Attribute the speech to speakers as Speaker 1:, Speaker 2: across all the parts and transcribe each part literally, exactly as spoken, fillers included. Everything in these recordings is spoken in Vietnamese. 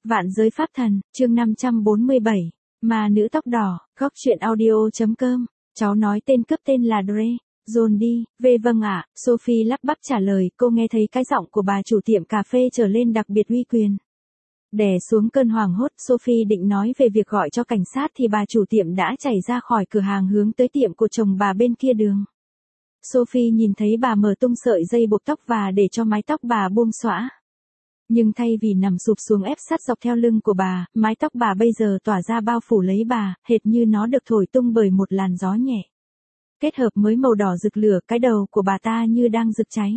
Speaker 1: Vạn giới pháp thần, chương năm trăm bốn mươi bảy, mà nữ tóc đỏ, góc chuyện audio.com, cháu nói tên cướp tên là Dre, John đi, về vâng ạ, Sophie lắp bắp trả lời, cô nghe thấy cái giọng của bà chủ tiệm cà phê trở lên đặc biệt uy quyền. Đè xuống cơn hoảng hốt, Sophie định nói về việc gọi cho cảnh sát thì bà chủ tiệm đã chạy ra khỏi cửa hàng hướng tới tiệm của chồng bà bên kia đường. Sophie nhìn thấy bà mở tung sợi dây buộc tóc và để cho mái tóc bà buông xõa. Nhưng thay vì nằm sụp xuống ép sát dọc theo lưng của bà, mái tóc bà bây giờ tỏa ra bao phủ lấy bà, hệt như nó được thổi tung bởi một làn gió nhẹ. Kết hợp với màu đỏ rực lửa, cái đầu của bà ta như đang rực cháy.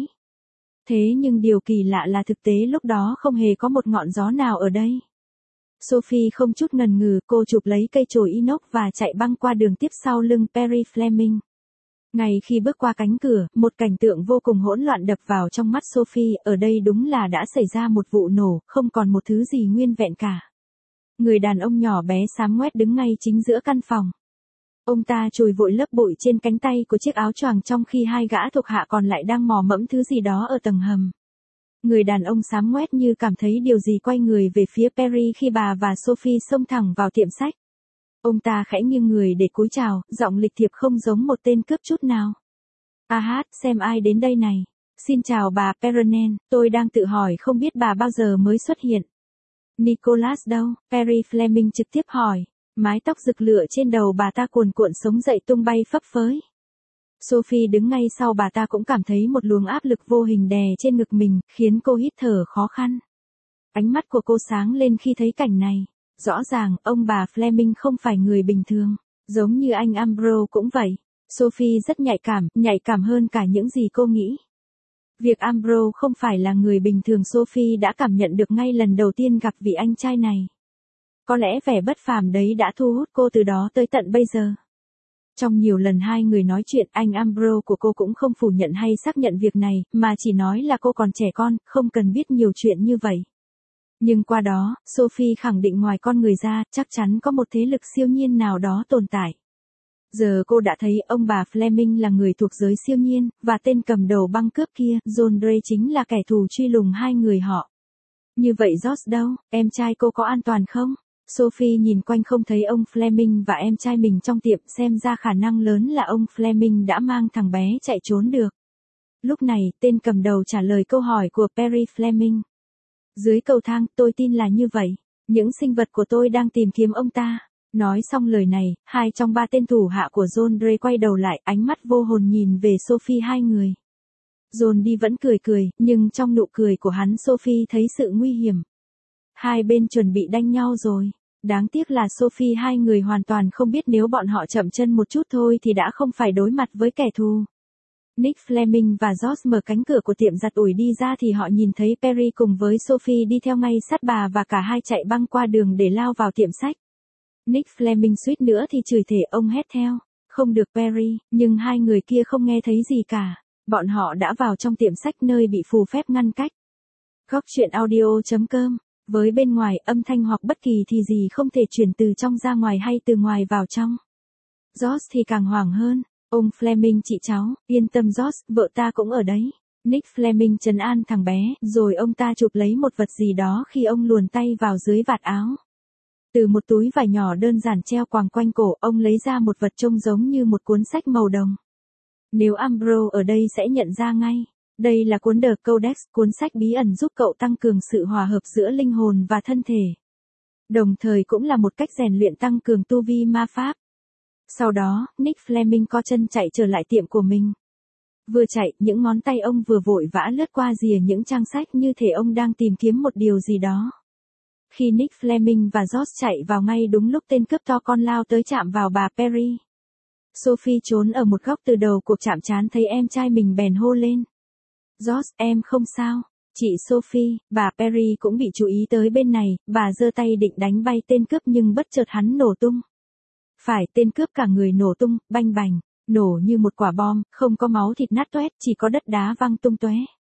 Speaker 1: Thế nhưng điều kỳ lạ là thực tế lúc đó không hề có một ngọn gió nào ở đây. Sophie không chút ngần ngừ, cô chụp lấy cây chổi inox và chạy băng qua đường tiếp sau lưng Perry Fleming. Ngay khi bước qua cánh cửa, một cảnh tượng vô cùng hỗn loạn đập vào trong mắt Sophie, ở đây đúng là đã xảy ra một vụ nổ, không còn một thứ gì nguyên vẹn cả. Người đàn ông nhỏ bé xám ngoét đứng ngay chính giữa căn phòng. Ông ta chùi vội lớp bụi trên cánh tay của chiếc áo choàng trong khi hai gã thuộc hạ còn lại đang mò mẫm thứ gì đó ở tầng hầm. Người đàn ông xám ngoét như cảm thấy điều gì quay người về phía Perry khi bà và Sophie xông thẳng vào tiệm sách. Ông ta khẽ nghiêng người để cúi chào, giọng lịch thiệp không giống một tên cướp chút nào. A hát, xem ai đến đây này. Xin chào bà Peronen, tôi đang tự hỏi không biết bà bao giờ mới xuất hiện. Nicholas đâu? Perry Fleming trực tiếp hỏi. Mái tóc rực lửa trên đầu bà ta cuồn cuộn sống dậy tung bay phấp phới. Sophie đứng ngay sau bà ta cũng cảm thấy một luồng áp lực vô hình đè trên ngực mình, khiến cô hít thở khó khăn. Ánh mắt của cô sáng lên khi thấy cảnh này. Rõ ràng, ông bà Fleming không phải người bình thường, giống như anh Ambrose cũng vậy. Sophie rất nhạy cảm, nhạy cảm hơn cả những gì cô nghĩ. Việc Ambrose không phải là người bình thường Sophie đã cảm nhận được ngay lần đầu tiên gặp vị anh trai này. Có lẽ vẻ bất phàm đấy đã thu hút cô từ đó tới tận bây giờ. Trong nhiều lần hai người nói chuyện, anh Ambrose của cô cũng không phủ nhận hay xác nhận việc này, mà chỉ nói là cô còn trẻ con, không cần biết nhiều chuyện như vậy. Nhưng qua đó, Sophie khẳng định ngoài con người ra, chắc chắn có một thế lực siêu nhiên nào đó tồn tại. Giờ cô đã thấy ông bà Fleming là người thuộc giới siêu nhiên, và tên cầm đầu băng cướp kia, John Dre chính là kẻ thù truy lùng hai người họ. Như vậy George đâu, em trai cô có an toàn không? Sophie nhìn quanh không thấy ông Fleming và em trai mình trong tiệm, xem ra khả năng lớn là ông Fleming đã mang thằng bé chạy trốn được. Lúc này, tên cầm đầu trả lời câu hỏi của Perry Fleming. Dưới cầu thang, tôi tin là như vậy. Những sinh vật của tôi đang tìm kiếm ông ta. Nói xong lời này, hai trong ba tên thủ hạ của John Dre quay đầu lại, ánh mắt vô hồn nhìn về Sophie hai người. John đi vẫn cười cười, nhưng trong nụ cười của hắn Sophie thấy sự nguy hiểm. Hai bên chuẩn bị đánh nhau rồi. Đáng tiếc là Sophie hai người hoàn toàn không biết nếu bọn họ chậm chân một chút thôi thì đã không phải đối mặt với kẻ thù. Nick Fleming và George mở cánh cửa của tiệm giặt ủi đi ra thì họ nhìn thấy Perry cùng với Sophie đi theo ngay sát bà và cả hai chạy băng qua đường để lao vào tiệm sách. Nick Fleming suýt nữa thì chửi thề ông hét theo. Không được Perry, nhưng hai người kia không nghe thấy gì cả. Bọn họ đã vào trong tiệm sách nơi bị phù phép ngăn cách. Góc chuyện audio.com. Với bên ngoài, âm thanh hoặc bất kỳ thì gì không thể chuyển từ trong ra ngoài hay từ ngoài vào trong. George thì càng hoảng hơn. Ông Fleming chị cháu, yên tâm George, vợ ta cũng ở đấy. Nick Fleming trấn an thằng bé, rồi ông ta chụp lấy một vật gì đó khi ông luồn tay vào dưới vạt áo. Từ một túi vải nhỏ đơn giản treo quàng quanh cổ, ông lấy ra một vật trông giống như một cuốn sách màu đồng. Nếu Ambrose ở đây sẽ nhận ra ngay. Đây là cuốn The Codex, cuốn sách bí ẩn giúp cậu tăng cường sự hòa hợp giữa linh hồn và thân thể. Đồng thời cũng là một cách rèn luyện tăng cường tu vi ma pháp. Sau đó, Nick Fleming co chân chạy trở lại tiệm của mình. Vừa chạy, những ngón tay ông vừa vội vã lướt qua rìa những trang sách như thể ông đang tìm kiếm một điều gì đó. Khi Nick Fleming và George chạy vào ngay đúng lúc tên cướp to con lao tới chạm vào bà Perry. Sophie trốn ở một góc từ đầu cuộc chạm trán thấy em trai mình bèn hô lên. George, em không sao. Chị Sophie, bà Perry cũng bị chú ý tới bên này, bà giơ tay định đánh bay tên cướp nhưng bất chợt hắn nổ tung. Phải, tên cướp cả người nổ tung, banh bành, nổ như một quả bom, không có máu thịt nát toét, chỉ có đất đá văng tung tóe.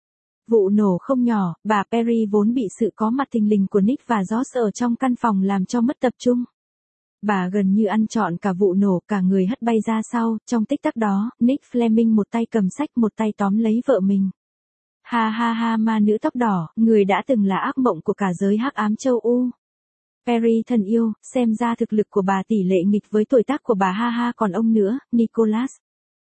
Speaker 1: Vụ nổ không nhỏ, bà Perry vốn bị sự có mặt thình lình của Nick và George ở trong căn phòng làm cho mất tập trung. Bà gần như ăn trọn cả vụ nổ, cả người hất bay ra sau, trong tích tắc đó, Nick Fleming một tay cầm sách một tay tóm lấy vợ mình. Ha ha ha, ma nữ tóc đỏ, người đã từng là ác mộng của cả giới hắc ám châu U. Perry thân yêu, xem ra thực lực của bà tỷ lệ nghịch với tuổi tác của bà ha ha còn ông nữa, Nicholas.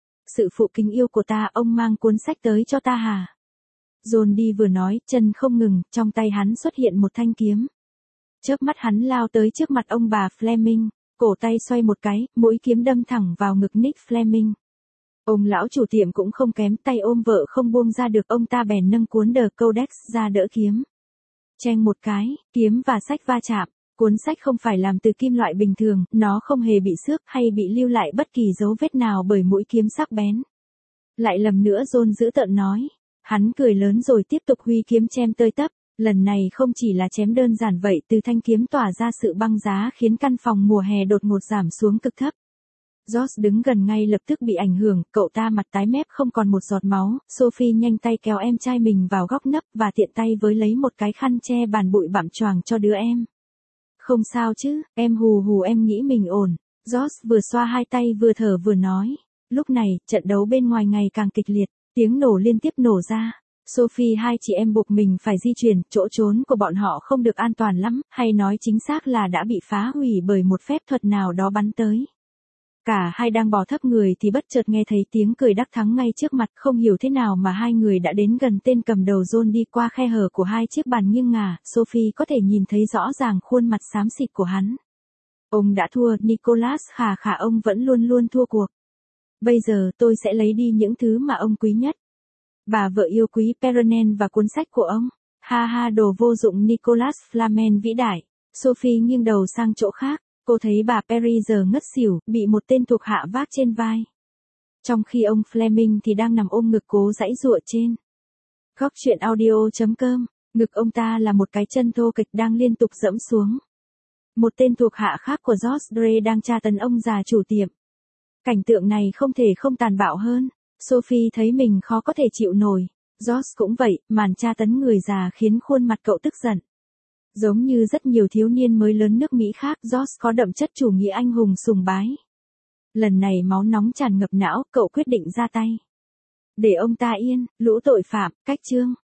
Speaker 1: Sự phụ kính yêu của ta, ông mang cuốn sách tới cho ta hả? John đi vừa nói, chân không ngừng, trong tay hắn xuất hiện một thanh kiếm. Chớp mắt hắn lao tới trước mặt ông bà Fleming, cổ tay xoay một cái, mũi kiếm đâm thẳng vào ngực Nick Fleming. Ông lão chủ tiệm cũng không kém, tay ôm vợ không buông ra được, ông ta bèn nâng cuốn The Codex ra đỡ kiếm. Cheng một cái, kiếm và sách va chạm. Cuốn sách không phải làm từ kim loại bình thường, nó không hề bị xước hay bị lưu lại bất kỳ dấu vết nào bởi mũi kiếm sắc bén. Lại lầm nữa, John dữ tợn nói. Hắn cười lớn rồi tiếp tục huy kiếm chém tơi tấp. Lần này không chỉ là chém đơn giản vậy, từ thanh kiếm tỏa ra sự băng giá khiến căn phòng mùa hè đột ngột giảm xuống cực thấp. George đứng gần ngay lập tức bị ảnh hưởng, cậu ta mặt tái mét không còn một giọt máu. Sophie nhanh tay kéo em trai mình vào góc nấp và tiện tay với lấy một cái khăn che bàn bụi bặm choàng cho đứa em. Không sao chứ, em hù hù, em nghĩ mình ổn. George vừa xoa hai tay vừa thở vừa nói. Lúc này, trận đấu bên ngoài ngày càng kịch liệt, tiếng nổ liên tiếp nổ ra. Sophie hai chị em buộc mình phải di chuyển, chỗ trốn của bọn họ không được an toàn lắm, hay nói chính xác là đã bị phá hủy bởi một phép thuật nào đó bắn tới. Cả hai đang bò thấp người thì bất chợt nghe thấy tiếng cười đắc thắng ngay trước mặt, không hiểu thế nào mà hai người đã đến gần tên cầm đầu. John đi qua khe hở của hai chiếc bàn nghiêng ngả, Sophie có thể nhìn thấy rõ ràng khuôn mặt xám xịt của hắn. Ông đã thua, Nicholas khà khà, ông vẫn luôn luôn thua cuộc. Bây giờ tôi sẽ lấy đi những thứ mà ông quý nhất. Bà vợ yêu quý Peronen và cuốn sách của ông. Ha ha, đồ vô dụng Nicholas Flamel vĩ đại. Sophie nghiêng đầu sang chỗ khác. Cô thấy bà Perry giờ ngất xỉu, bị một tên thuộc hạ vác trên vai. Trong khi ông Fleming thì đang nằm ôm ngực cố giãy giụa trên. Góc truyện audio chấm com, ngực ông ta là một cái chân thô kịch đang liên tục dẫm xuống. Một tên thuộc hạ khác của George Dre đang tra tấn ông già chủ tiệm. Cảnh tượng này không thể không tàn bạo hơn. Sophie thấy mình khó có thể chịu nổi. George cũng vậy, màn tra tấn người già khiến khuôn mặt cậu tức giận. Giống như rất nhiều thiếu niên mới lớn nước Mỹ khác, George có đậm chất chủ nghĩa anh hùng sùng bái. Lần này máu nóng tràn ngập não, cậu quyết định ra tay. Để ông ta yên, lũ tội phạm, cách chương.